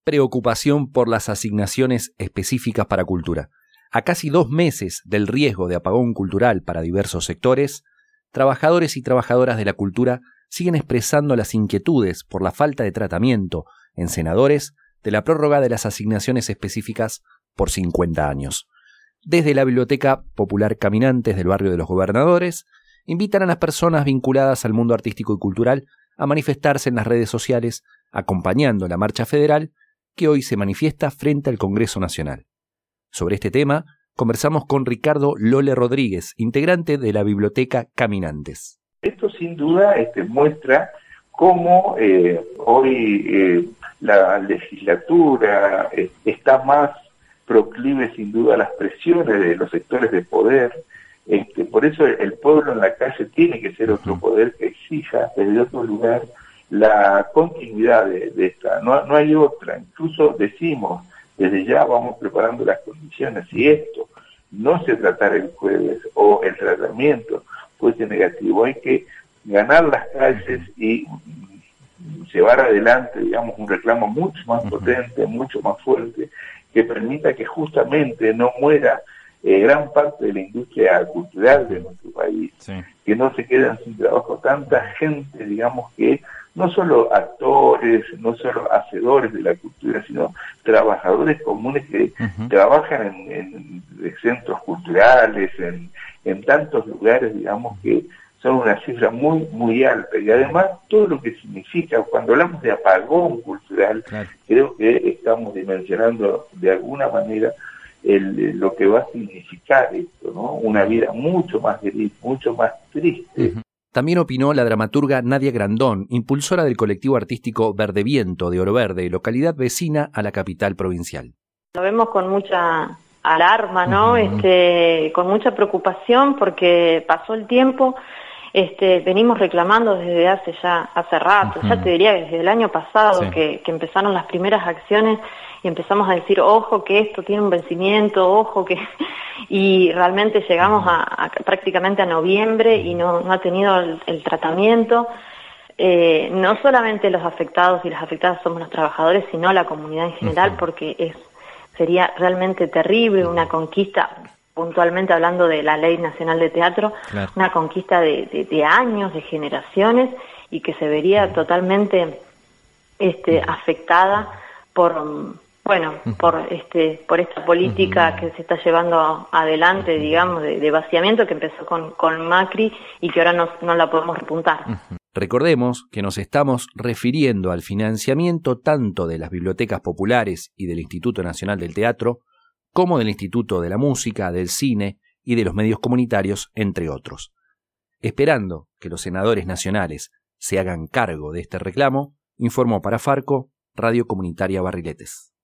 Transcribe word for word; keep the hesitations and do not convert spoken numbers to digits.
Preocupación por las asignaciones específicas para cultura. A casi dos meses del riesgo de apagón cultural para diversos sectores, trabajadores y trabajadoras de la cultura siguen expresando las inquietudes por la falta de tratamiento en senadores de la prórroga de las asignaciones específicas por cincuenta años. Desde la Biblioteca Popular Caminantes del barrio de los Gobernadores, invitan a las personas vinculadas al mundo artístico y cultural a manifestarse en las redes sociales, acompañando la marcha federal que hoy se manifiesta frente al Congreso Nacional. Sobre este tema, conversamos con Ricardo Lole Rodríguez, integrante de la Biblioteca Caminantes. Esto sin duda este, muestra cómo eh, hoy eh, la legislatura eh, está más proclive sin duda a las presiones de los sectores de poder. Este, por eso el pueblo en la calle tiene que ser otro poder que exija desde otro lugar la continuidad de, de esta. No, no hay otra. Incluso decimos, desde ya vamos preparando las condiciones. Si esto no se tratara el jueves o el tratamiento fuese negativo, hay que ganar las calles y llevar adelante, digamos, un reclamo mucho más potente, mucho más fuerte, que permita que justamente no muera eh, gran parte de la industria cultural de nuestro país, sí. Que no se queden sin trabajo tanta gente, digamos, que no solo actores, no solo hacedores de la cultura, sino trabajadores comunes que uh-huh. trabajan en, en, en centros culturales, en, en tantos lugares, digamos, que son una cifra muy, muy alta. Y además, todo lo que significa, cuando hablamos de apagón cultural, claro. Creo que estamos dimensionando de alguna manera el, lo que va a significar esto, ¿no? Una vida mucho más gris, mucho más triste. Uh-huh. También opinó la dramaturga Nadia Grandón, impulsora del colectivo artístico Verde Viento de Oro Verde, localidad vecina a la capital provincial. Lo vemos con mucha alarma, ¿no? Uh-huh. Este, con mucha preocupación porque pasó el tiempo. Este, venimos reclamando desde hace ya hace rato, uh-huh. ya te diría desde el año pasado, sí. que, que empezaron las primeras acciones y empezamos a decir, ojo que esto tiene un vencimiento, ojo que... y realmente llegamos a, a prácticamente a noviembre y no, no ha tenido el, el tratamiento. Eh, no solamente los afectados y las afectadas somos los trabajadores, sino la comunidad en general, uh-huh. porque es sería realmente terrible una conquista, puntualmente hablando de la Ley Nacional de Teatro, claro. Una conquista de, de, de años, de generaciones, y que se vería uh-huh. totalmente este, afectada por... Bueno, por este por esta política que se está llevando adelante, digamos, de, de vaciamiento que empezó con, con Macri y que ahora no, no la podemos repuntar. Recordemos que nos estamos refiriendo al financiamiento tanto de las bibliotecas populares y del Instituto Nacional del Teatro, como del Instituto de la Música, del Cine y de los medios comunitarios, entre otros. Esperando que los senadores nacionales se hagan cargo de este reclamo, informó para Farco, Radio Comunitaria Barriletes.